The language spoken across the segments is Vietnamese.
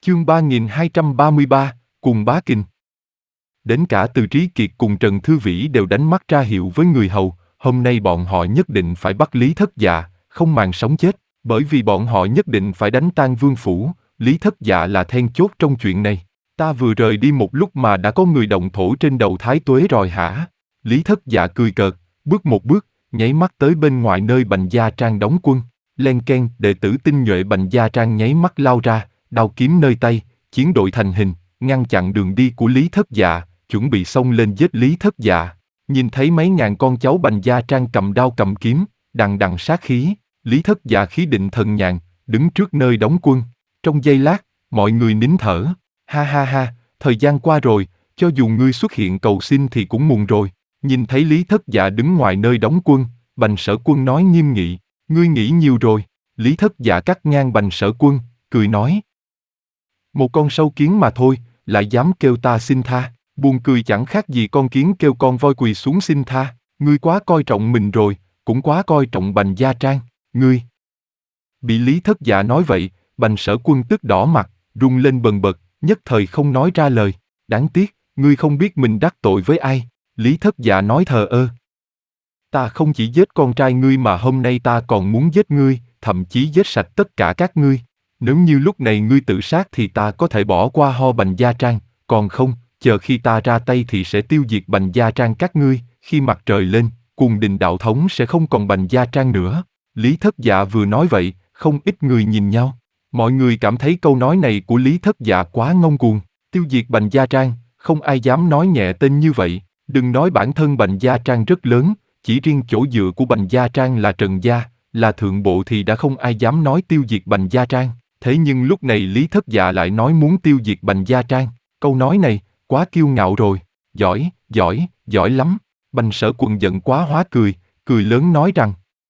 Chương 3233, cùng bá kinh. Đến cả Từ Trí Kiệt cùng Trần Thư Vĩ đều đánh mắt ra hiệu với người hầu, hôm nay bọn họ nhất định phải bắt Lý Thất Dạ, không màng sống chết, bởi vì bọn họ nhất định phải đánh tan vương phủ, Lý Thất Dạ là then chốt trong chuyện này. Ta vừa rời đi một lúc mà đã có người động thổ trên đầu Thái Tuế rồi hả? Lý Thất Dạ cười cợt, bước một bước, nháy mắt tới bên ngoài nơi Bành Gia Trang đóng quân. Len keng, đệ tử tinh nhuệ Bành Gia Trang nháy mắt lao ra, đao kiếm nơi tay, chiến đội thành hình, ngăn chặn đường đi của Lý Thất Dạ, chuẩn bị xông lên giết Lý Thất Dạ. Nhìn thấy mấy ngàn con cháu Bành Gia Trang cầm đao cầm kiếm, đằng đằng sát khí, Lý Thất Dạ khí định thần nhàn, đứng trước nơi đóng quân. Trong giây lát, mọi người nín thở. Ha ha ha, thời gian qua rồi, cho dù ngươi xuất hiện cầu xin thì cũng muộn rồi. Nhìn thấy Lý Thất Dạ đứng ngoài nơi đóng quân, Bành Sở Quân nói nghiêm nghị, ngươi nghĩ nhiều rồi. Lý Thất Dạ cắt ngang Bành Sở Quân, cười nói. Một con sâu kiến mà thôi, lại dám kêu ta xin tha, buồn cười chẳng khác gì con kiến kêu con voi quỳ xuống xin tha, ngươi quá coi trọng mình rồi, cũng quá coi trọng Bành Gia Trang, ngươi. Bị Lý Thất Dạ nói vậy, Bành Sở Quân tức đỏ mặt, run lên bần bật, nhất thời không nói ra lời. Đáng tiếc, ngươi không biết mình đắc tội với ai. Lý Thất Dạ nói thờ ơ. Ta không chỉ giết con trai ngươi mà hôm nay ta còn muốn giết ngươi, thậm chí giết sạch tất cả các ngươi. Nếu như lúc này ngươi tự sát thì ta có thể bỏ qua ho Bành Gia Trang, còn không, chờ khi ta ra tay thì sẽ tiêu diệt Bành Gia Trang các ngươi. Khi mặt trời lên, Cuồng Đình đạo thống sẽ không còn Bành Gia Trang nữa. Lý Thất Dạ vừa nói vậy, không ít người nhìn nhau. Mọi người cảm thấy câu nói này của Lý Thất Dạ quá ngông cuồng. Tiêu diệt Bành Gia Trang, không ai dám nói nhẹ tên như vậy. Đừng nói bản thân Bành Gia Trang rất lớn, chỉ riêng chỗ dựa của Bành Gia Trang là Trần Gia, là thượng bộ thì đã không ai dám nói tiêu diệt Bành Gia Trang. Thế nhưng lúc này Lý Thất Dạ lại nói muốn tiêu diệt Bành Gia Trang. Câu nói này, quá kiêu ngạo rồi. Giỏi, giỏi, giỏi lắm. Bành Sở Quân giận quá hóa cười, cười lớn nói rằng.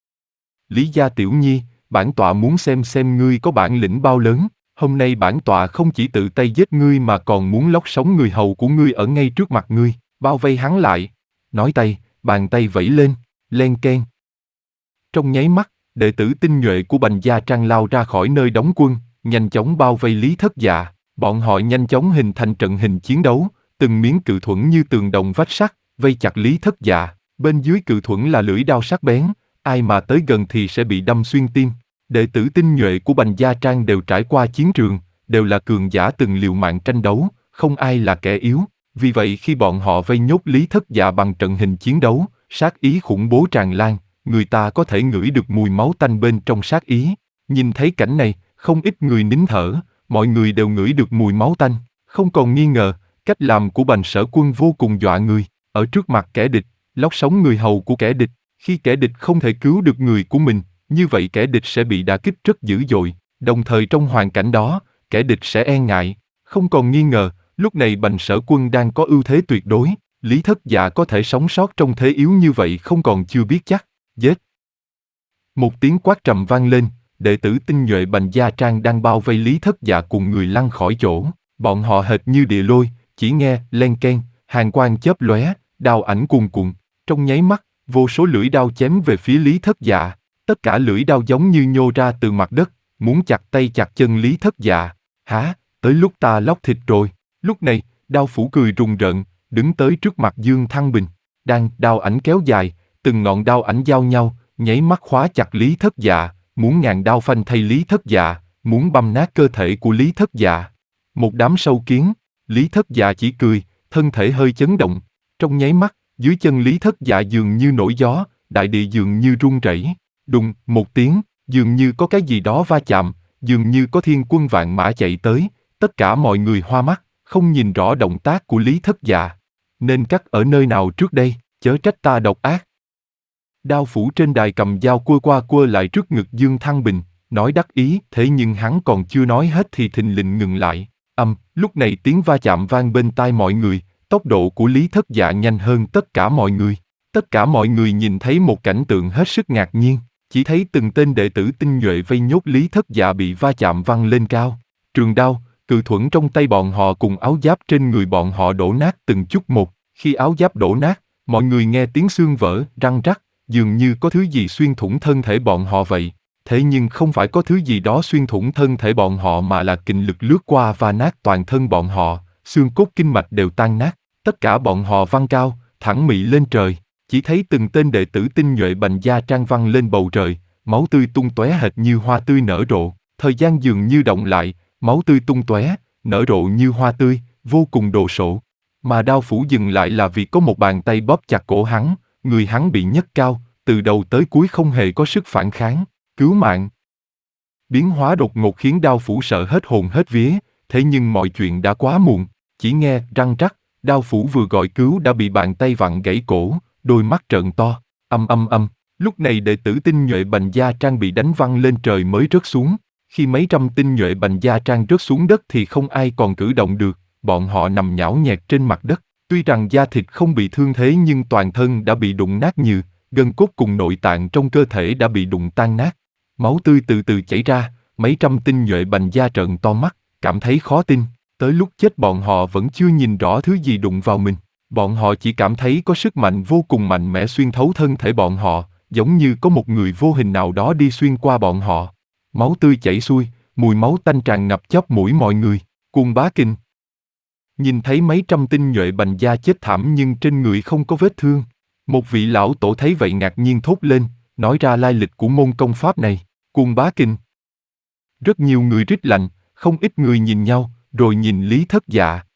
Lý Gia Tiểu Nhi, bản tọa muốn xem ngươi có bản lĩnh bao lớn. Hôm nay bản tọa không chỉ tự tay giết ngươi mà còn muốn lóc sống người hầu của ngươi ở ngay trước mặt ngươi, bao vây hắn lại. Nói tay, bàn tay vẫy lên, len keng. Trong nháy mắt, đệ tử tinh nhuệ của Bành Gia Trang lao ra khỏi nơi đóng quân, nhanh chóng bao vây Lý Thất Dạ. Bọn họ nhanh chóng hình thành trận hình chiến đấu, từng miếng cự thuẫn như tường đồng vách sắt, vây chặt Lý Thất Dạ. Bên dưới cự thuẫn là lưỡi đao sắc bén, ai mà tới gần thì sẽ bị đâm xuyên tim. Đệ tử tinh nhuệ của Bành Gia Trang đều trải qua chiến trường, đều là cường giả từng liều mạng tranh đấu, không ai là kẻ yếu. Vì vậy khi bọn họ vây nhốt Lý Thất Dạ bằng trận hình chiến đấu, sát ý khủng bố tràn lan, người ta có thể ngửi được mùi máu tanh bên trong sát ý. Nhìn thấy cảnh này, không ít người nín thở, mọi người đều ngửi được mùi máu tanh. Không còn nghi ngờ, cách làm của Bành Sở Quân vô cùng dọa người. Ở trước mặt kẻ địch, lóc sống người hầu của kẻ địch. Khi kẻ địch không thể cứu được người của mình, như vậy kẻ địch sẽ bị đả kích rất dữ dội. Đồng thời trong hoàn cảnh đó, kẻ địch sẽ e ngại. Không còn nghi ngờ, lúc này Bành Sở Quân đang có ưu thế tuyệt đối. Lý Thất Dạ có thể sống sót trong thế yếu như vậy không còn chưa biết chắc. Giết! Một tiếng quát trầm vang lên, đệ tử tinh nhuệ Bành Gia Trang đang bao vây Lý Thất Dạ cùng người lăn khỏi chỗ. Bọn họ hệt như địa lôi, chỉ nghe len keng, hàn quang chớp lóe, đao ảnh cuồn cuộn. Trong nháy mắt, vô số lưỡi đao chém về phía Lý Thất Dạ. Tất cả lưỡi đao giống như nhô ra từ mặt đất, muốn chặt tay chặt chân Lý Thất Dạ. Hả, tới lúc ta lóc thịt rồi. Lúc này, đao phủ cười rùng rợn, đứng tới trước mặt Dương Thăng Bình. Đao ảnh kéo dài, từng ngọn đao ảnh giao nhau, nháy mắt khóa chặt Lý Thất Dạ, muốn ngàn đao phanh thay Lý Thất Dạ, muốn băm nát cơ thể của Lý Thất Dạ. Một đám sâu kiến, Lý Thất Dạ chỉ cười, thân thể hơi chấn động. Trong nháy mắt, dưới chân Lý Thất Dạ dường như nổi gió, đại địa dường như rung rẩy. Đùng, một tiếng, dường như có cái gì đó va chạm, dường như có thiên quân vạn mã chạy tới, tất cả mọi người hoa mắt, không nhìn rõ động tác của Lý Thất Dạ. Nên cắt ở nơi nào trước đây, chớ trách ta độc ác. Đao phủ trên đài cầm dao cua qua cua lại trước ngực Dương Thăng Bình, nói đắc ý, thế nhưng hắn còn chưa nói hết thì thình lình ngừng lại. Lúc này tiếng va chạm vang bên tai mọi người, tốc độ của Lý Thất Dạ nhanh hơn tất cả mọi người. Tất cả mọi người nhìn thấy một cảnh tượng hết sức ngạc nhiên, chỉ thấy từng tên đệ tử tinh nhuệ vây nhốt Lý Thất Dạ bị va chạm văng lên cao. Trường đao, cự thuẫn trong tay bọn họ cùng áo giáp trên người bọn họ đổ nát từng chút một. Khi áo giáp đổ nát, mọi người nghe tiếng xương vỡ, răng rắc, dường như có thứ gì xuyên thủng thân thể bọn họ vậy. Thế nhưng không phải có thứ gì đó xuyên thủng thân thể bọn họ mà là kình lực lướt qua và nát toàn thân bọn họ, xương cốt kinh mạch đều tan nát, tất cả bọn họ văng cao, thẳng mị lên trời, chỉ thấy từng tên đệ tử tinh nhuệ bành gia trang văng lên bầu trời, máu tươi tung tóe hệt như hoa tươi nở rộ, thời gian dường như động lại, máu tươi tung tóe, nở rộ như hoa tươi, vô cùng đồ sộ. Mà đao phủ dừng lại là vì có một bàn tay bóp chặt cổ hắn, người hắn bị nhấc cao, từ đầu tới cuối không hề có sức phản kháng, cứu mạng. Biến hóa đột ngột khiến đao phủ sợ hết hồn hết vía, thế nhưng mọi chuyện đã quá muộn, chỉ nghe răng rắc, đao phủ vừa gọi cứu đã bị bàn tay vặn gãy cổ, đôi mắt trợn to, âm. Lúc này đệ tử tinh nhuệ bành gia trang bị đánh văng lên trời mới rớt xuống, khi mấy trăm tinh nhuệ bành gia trang rớt xuống đất thì không ai còn cử động được, bọn họ nằm nhão nhẹt trên mặt đất, tuy rằng da thịt không bị thương thế nhưng toàn thân đã bị đụng nát nhừ, gân cốt cùng nội tạng trong cơ thể đã bị đụng tan nát. Máu tươi từ từ chảy ra, mấy trăm tinh nhuệ bành gia trợn to mắt, cảm thấy khó tin, tới lúc chết bọn họ vẫn chưa nhìn rõ thứ gì đụng vào mình. Bọn họ chỉ cảm thấy có sức mạnh vô cùng mạnh mẽ xuyên thấu thân thể bọn họ, giống như có một người vô hình nào đó đi xuyên qua bọn họ. Máu tươi chảy xuôi, mùi máu tanh tràn ngập chóp mũi mọi người, Cuồng Bá Kinh nhìn thấy mấy trăm tinh nhuệ bành gia chết thảm nhưng trên người không có vết thương. Một vị lão tổ thấy vậy ngạc nhiên thốt lên, nói ra lai lịch của môn công pháp này, Cuồng Bá Kinh. Rất nhiều người rít lạnh, không ít người nhìn nhau, rồi nhìn Lý Thất Dạ.